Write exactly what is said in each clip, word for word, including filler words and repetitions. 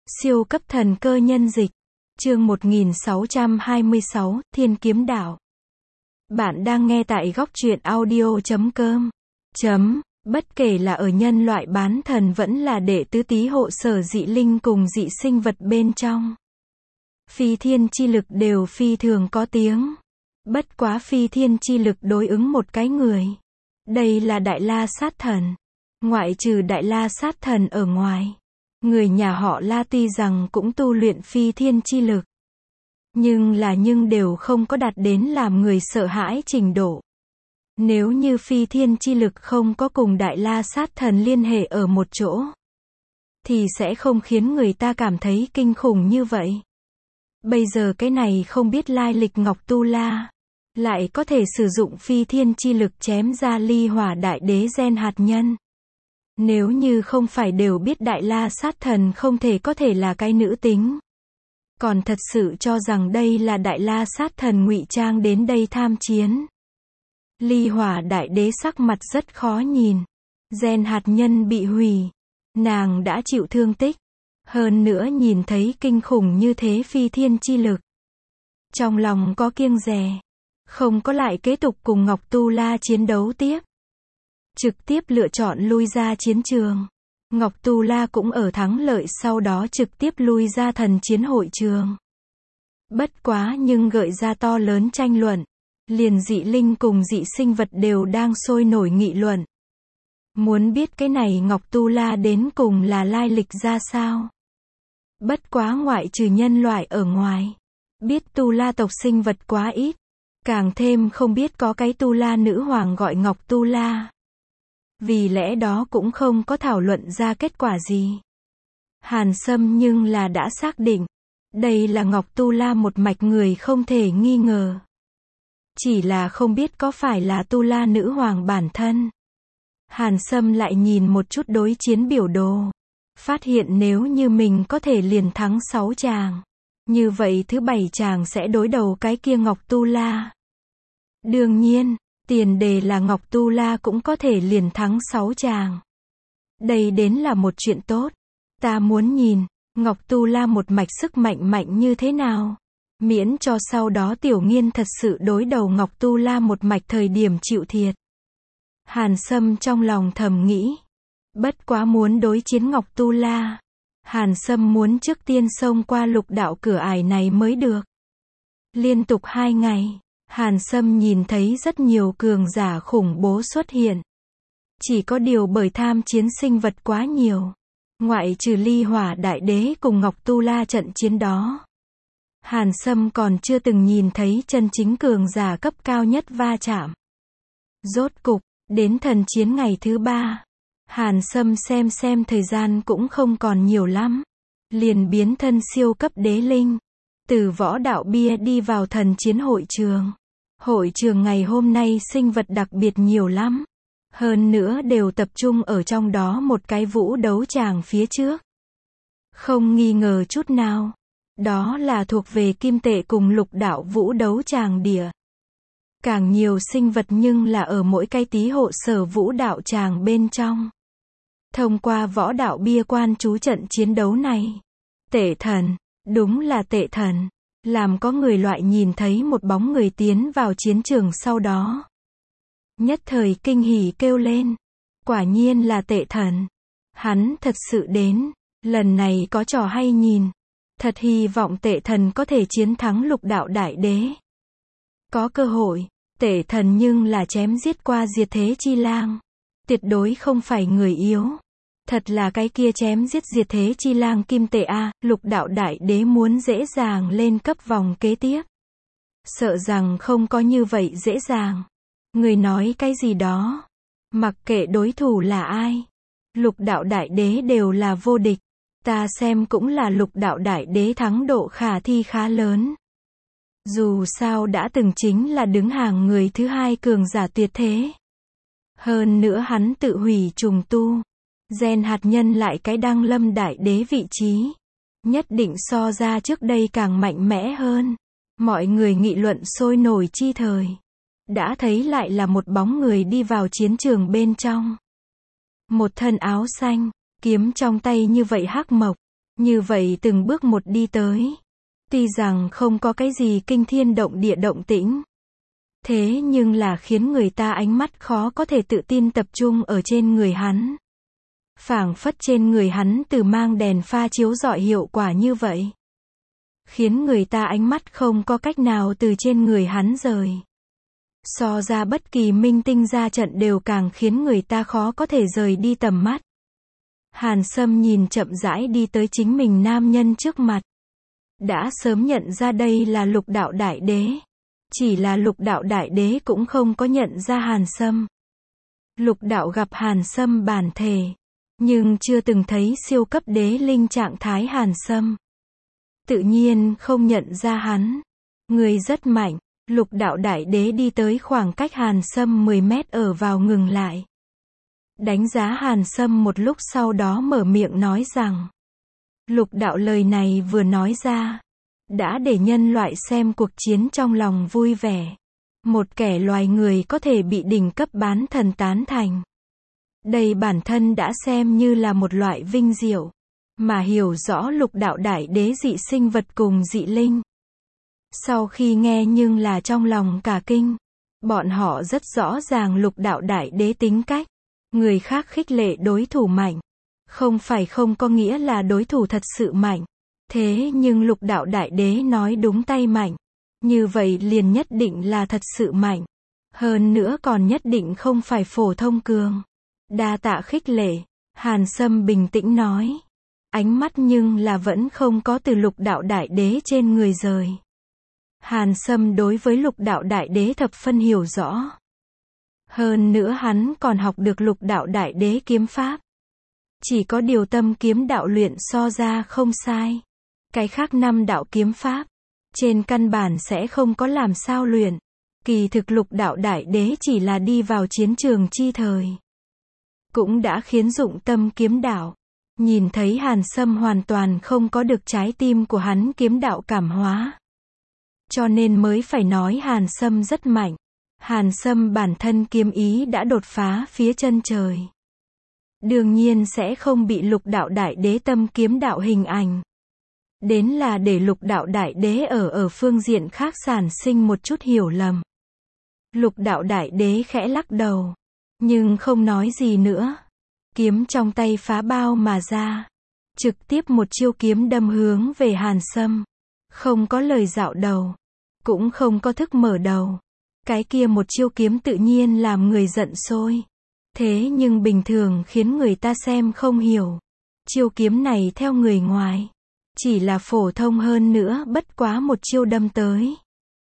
Siêu cấp thần cơ nhân dịch. Chương một nghìn sáu trăm hai mươi sáu, Thiên Kiếm Đạo. Bạn đang nghe tại góc truyện audio chấm com. Chấm, bất kể là ở nhân loại bán thần vẫn là đệ tứ tý hộ sở dị linh cùng dị sinh vật bên trong. Phi thiên chi lực đều phi thường có tiếng. Bất quá phi thiên chi lực đối ứng một cái người. Đây là Đại La Sát Thần. Ngoại trừ Đại La Sát Thần ở ngoài, người nhà họ La tuy rằng cũng tu luyện phi thiên chi lực, nhưng là nhưng đều không có đạt đến làm người sợ hãi trình độ. Nếu như phi thiên chi lực không có cùng Đại La Sát Thần liên hệ ở một chỗ, thì sẽ không khiến người ta cảm thấy kinh khủng như vậy. Bây giờ cái này không biết lai lịch Ngọc Tu La, lại có thể sử dụng phi thiên chi lực chém ra ly hỏa đại đế gen hạt nhân. Nếu như không phải đều biết Đại La Sát Thần không thể có thể là cái nữ tính, còn thật sự cho rằng đây là Đại La Sát Thần ngụy trang đến đây tham chiến. Ly hỏa đại đế sắc mặt rất khó nhìn. Gen hạt nhân bị hủy, nàng đã chịu thương tích, hơn nữa nhìn thấy kinh khủng như thế phi thiên chi lực, trong lòng có kiêng dè, không có lại kế tục cùng Ngọc Tu La chiến đấu tiếp, trực tiếp lựa chọn lui ra chiến trường. Ngọc Tu La cũng ở thắng lợi sau đó trực tiếp lui ra thần chiến hội trường. Bất quá nhưng gợi ra to lớn tranh luận, liền dị linh cùng dị sinh vật đều đang sôi nổi nghị luận. Muốn biết cái này Ngọc Tu La đến cùng là lai lịch ra sao. Bất quá ngoại trừ nhân loại ở ngoài, biết Tu La tộc sinh vật quá ít, càng thêm không biết có cái Tu La nữ hoàng gọi Ngọc Tu La. Vì lẽ đó cũng không có thảo luận ra kết quả gì. Hàn Sâm nhưng là đã xác định, đây là Ngọc Tu La một mạch người không thể nghi ngờ. Chỉ là không biết có phải là Tu La nữ hoàng bản thân. Hàn Sâm lại nhìn một chút đối chiến biểu đồ, phát hiện nếu như mình có thể liền thắng sáu chàng, như vậy thứ bảy chàng sẽ đối đầu cái kia Ngọc Tu La. Đương nhiên, tiền đề là Ngọc Tu La cũng có thể liền thắng sáu chàng. Đây đến là một chuyện tốt. Ta muốn nhìn, Ngọc Tu La một mạch sức mạnh mạnh như thế nào. Miễn cho sau đó Tiểu Nghiên thật sự đối đầu Ngọc Tu La một mạch thời điểm chịu thiệt. Hàn Sâm trong lòng thầm nghĩ. Bất quá muốn đối chiến Ngọc Tu La, Hàn Sâm muốn trước tiên xông qua lục đạo cửa ải này mới được. Liên tục hai ngày, Hàn Sâm nhìn thấy rất nhiều cường giả khủng bố xuất hiện. Chỉ có điều bởi tham chiến sinh vật quá nhiều, ngoại trừ ly hỏa đại đế cùng Ngọc Tu La trận chiến đó, Hàn Sâm còn chưa từng nhìn thấy chân chính cường giả cấp cao nhất va chạm. Rốt cục, đến thần chiến ngày thứ ba, Hàn Sâm xem xem thời gian cũng không còn nhiều lắm, liền biến thân siêu cấp đế linh, từ võ đạo bia đi vào thần chiến hội trường. Hội trường ngày hôm nay sinh vật đặc biệt nhiều lắm, hơn nữa đều tập trung ở trong đó một cái vũ đấu tràng phía trước. Không nghi ngờ chút nào, đó là thuộc về kim tệ cùng lục đạo vũ đấu tràng địa. Càng nhiều sinh vật nhưng là ở mỗi cái tí hộ sở vũ đạo tràng bên trong. Thông qua võ đạo bia quan chú trận chiến đấu này. Tệ thần, đúng là tệ thần. Làm có người loại nhìn thấy một bóng người tiến vào chiến trường sau đó, nhất thời kinh hỉ kêu lên. Quả nhiên là tệ thần. Hắn thật sự đến. Lần này có trò hay nhìn. Thật hy vọng tệ thần có thể chiến thắng lục đạo đại đế. Có cơ hội, tệ thần nhưng là chém giết qua diệt thế chi lang. Tuyệt đối không phải người yếu. Thật là cái kia chém giết diệt thế chi lang kim tệ a, lục đạo đại đế muốn dễ dàng lên cấp vòng kế tiếp. Sợ rằng không có như vậy dễ dàng. Người nói cái gì đó. Mặc kệ đối thủ là ai. Lục đạo đại đế đều là vô địch. Ta xem cũng là lục đạo đại đế thắng độ khả thi khá lớn. Dù sao đã từng chính là đứng hàng người thứ hai cường giả tuyệt thế. Hơn nữa hắn tự hủy trùng tu. Gen hạt nhân lại cái đăng lâm đại đế vị trí. Nhất định so ra trước đây càng mạnh mẽ hơn. Mọi người nghị luận sôi nổi chi thời. Đã thấy lại là một bóng người đi vào chiến trường bên trong. Một thân áo xanh, kiếm trong tay như vậy hắc mộc. Như vậy từng bước một đi tới. Tuy rằng không có cái gì kinh thiên động địa động tĩnh. Thế nhưng là khiến người ta ánh mắt khó có thể tự tin tập trung ở trên người hắn. Phảng phất trên người hắn từ mang đèn pha chiếu rọi hiệu quả như vậy. Khiến người ta ánh mắt không có cách nào từ trên người hắn rời. So ra bất kỳ minh tinh ra trận đều càng khiến người ta khó có thể rời đi tầm mắt. Hàn Sâm nhìn chậm rãi đi tới chính mình nam nhân trước mặt. Đã sớm nhận ra đây là Lục Đạo Đại Đế. Chỉ là Lục Đạo Đại Đế cũng không có nhận ra Hàn Sâm. Lục Đạo gặp Hàn Sâm bản thể, nhưng chưa từng thấy siêu cấp đế linh trạng thái Hàn Sâm. Tự nhiên không nhận ra hắn. Người rất mạnh. Lục Đạo Đại Đế đi tới khoảng cách Hàn Sâm mười mét ở vào ngừng lại. Đánh giá Hàn Sâm một lúc sau đó mở miệng nói rằng. Lục Đạo lời này vừa nói ra. Đã để nhân loại xem cuộc chiến trong lòng vui vẻ. Một kẻ loài người có thể bị đỉnh cấp bán thần tán thành. Đây bản thân đã xem như là một loại vinh diệu. Mà hiểu rõ Lục Đạo Đại Đế dị sinh vật cùng dị linh. Sau khi nghe nhưng là trong lòng cả kinh. Bọn họ rất rõ ràng Lục Đạo Đại Đế tính cách. Người khác khích lệ đối thủ mạnh. Không phải không có nghĩa là đối thủ thật sự mạnh. Thế nhưng Lục Đạo Đại Đế nói đúng tay mạnh. Như vậy liền nhất định là thật sự mạnh. Hơn nữa còn nhất định không phải phổ thông cường. Đa tạ khích lệ. Hàn Sâm bình tĩnh nói. Ánh mắt nhưng là vẫn không có từ Lục Đạo Đại Đế trên người rời. Hàn Sâm đối với Lục Đạo Đại Đế thập phân hiểu rõ. Hơn nữa hắn còn học được Lục Đạo Đại Đế kiếm pháp. Chỉ có điều tâm kiếm đạo luyện so ra không sai. Cái khác năm đạo kiếm pháp, trên căn bản sẽ không có làm sao luyện. Kỳ thực Lục Đạo Đại Đế chỉ là đi vào chiến trường chi thời. Cũng đã khiến dụng tâm kiếm đạo. Nhìn thấy Hàn Sâm hoàn toàn không có được trái tim của hắn kiếm đạo cảm hóa. Cho nên mới phải nói Hàn Sâm rất mạnh. Hàn Sâm bản thân kiếm ý đã đột phá phía chân trời. Đương nhiên sẽ không bị Lục Đạo Đại Đế tâm kiếm đạo hình ảnh. Đến là để Lục Đạo Đại Đế ở ở phương diện khác sản sinh một chút hiểu lầm. Lục Đạo Đại Đế khẽ lắc đầu. Nhưng không nói gì nữa. Kiếm trong tay phá bao mà ra. Trực tiếp một chiêu kiếm đâm hướng về Hàn Sâm. Không có lời dạo đầu. Cũng không có thức mở đầu. Cái kia một chiêu kiếm tự nhiên làm người giận sôi. Thế nhưng bình thường khiến người ta xem không hiểu. Chiêu kiếm này theo người ngoài. Chỉ là phổ thông hơn nữa bất quá một chiêu đâm tới.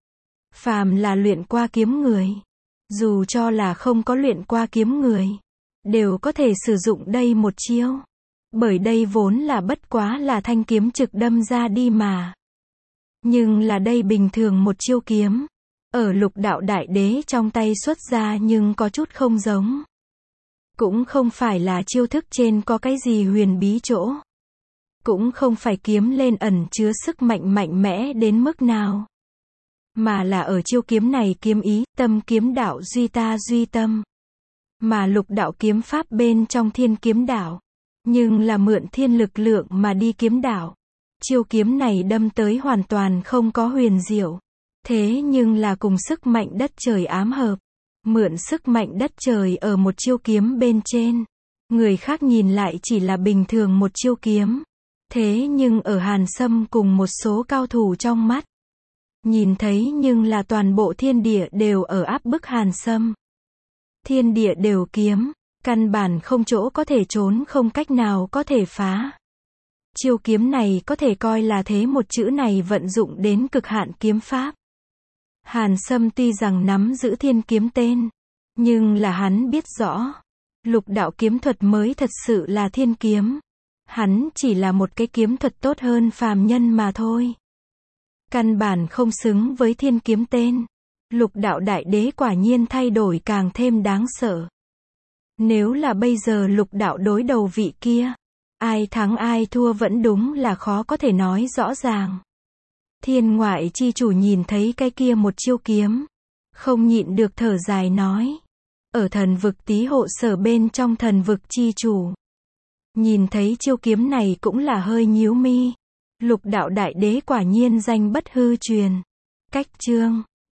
Phàm là luyện qua kiếm người. Dù cho là không có luyện qua kiếm người. Đều có thể sử dụng đây một chiêu. Bởi đây vốn là bất quá là thanh kiếm trực đâm ra đi mà. Nhưng là đây bình thường một chiêu kiếm. Ở Lục Đạo Đại Đế trong tay xuất ra nhưng có chút không giống. Cũng không phải là chiêu thức trên có cái gì huyền bí chỗ. Cũng không phải kiếm lên ẩn chứa sức mạnh mạnh mẽ đến mức nào. Mà là ở chiêu kiếm này kiếm ý, tâm kiếm đạo duy ta duy tâm. Mà Lục Đạo kiếm pháp bên trong thiên kiếm đạo. Nhưng là mượn thiên lực lượng mà đi kiếm đạo. Chiêu kiếm này đâm tới hoàn toàn không có huyền diệu. Thế nhưng là cùng sức mạnh đất trời ám hợp. Mượn sức mạnh đất trời ở một chiêu kiếm bên trên. Người khác nhìn lại chỉ là bình thường một chiêu kiếm. Thế nhưng ở Hàn Sâm cùng một số cao thủ trong mắt. Nhìn thấy nhưng là toàn bộ thiên địa đều ở áp bức Hàn Sâm. Thiên địa đều kiếm. Căn bản không chỗ có thể trốn, không cách nào có thể phá. Chiêu kiếm này có thể coi là thế một chữ này vận dụng đến cực hạn kiếm pháp. Hàn Sâm tuy rằng nắm giữ thiên kiếm tên. Nhưng là hắn biết rõ. Lục đạo kiếm thuật mới thật sự là thiên kiếm. Hắn chỉ là một cái kiếm thuật tốt hơn phàm nhân mà thôi. Căn bản không xứng với thiên kiếm tên. Lục đạo đại đế quả nhiên thay đổi càng thêm đáng sợ. Nếu là bây giờ lục đạo đối đầu vị kia, ai thắng ai thua vẫn đúng là khó có thể nói rõ ràng. Thiên ngoại chi chủ nhìn thấy cái kia một chiêu kiếm, không nhịn được thở dài nói. Ở thần vực Tý Hộ Sở bên trong thần vực chi chủ, Nhìn thấy chiêu kiếm này cũng là hơi nhíu mi. Lục đạo đại đế quả nhiên danh bất hư truyền. Cách chương